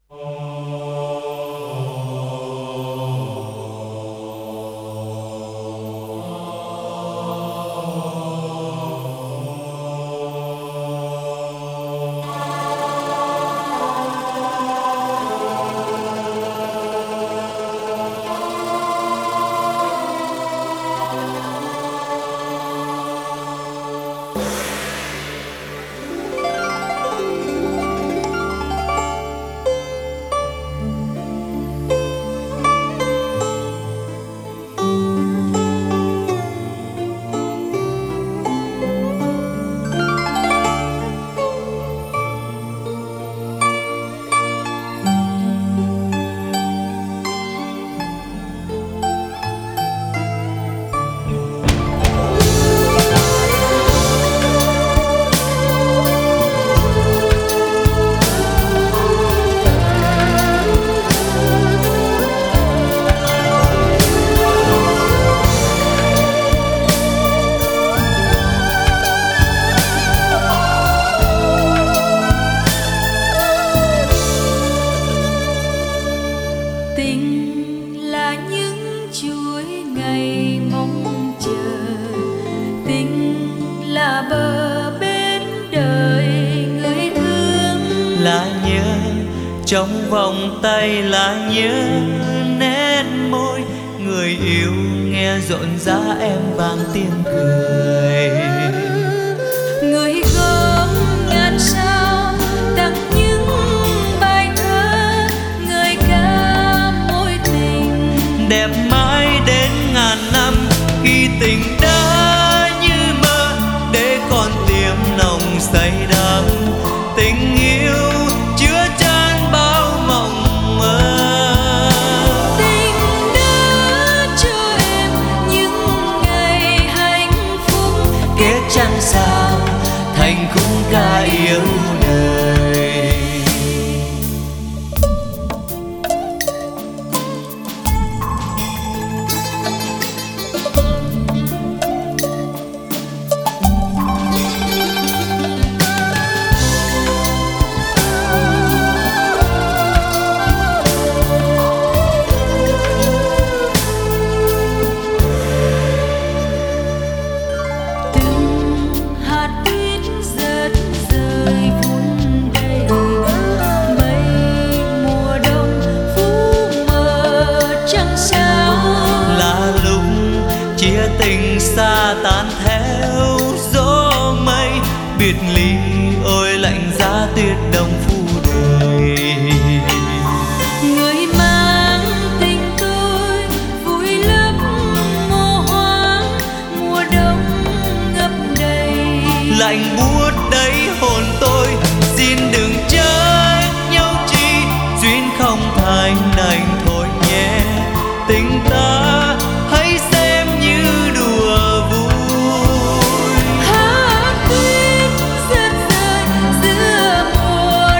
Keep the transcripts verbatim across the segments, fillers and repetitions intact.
Trong vòng tay là nhớ nét môi người yêu, nghe rộn rã em vang tiếng cười. Người gom ngàn sao tặng những bài thơ, người ca mối tình đẹp mãi đến ngàn năm. Khi tình đã như mơ để còn tiềm nồng say đắm, tình yêu thành khung ca yêu đời. Tình xa tan theo gió mây, biệt ly ôi lạnh giá tuyết đông phủ đời. Người mang tình tôi vui lấp mùa hoang, mùa đông ngập đầy lạnh buốt đầy hồn tôi. Xin đừng trách nhau chi, duyên không thành đành thôi nhé. Tình ta hãy xem như đùa vui. Hát tuyết rơi rơi giữa mùa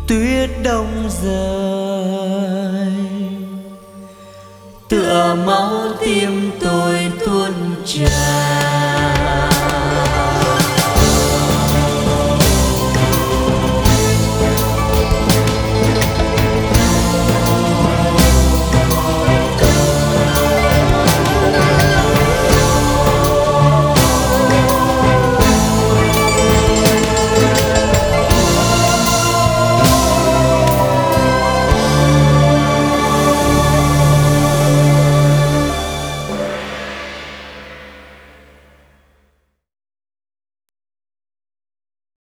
tuyết đông rơi, tựa máu tim tôi tuôn tràn.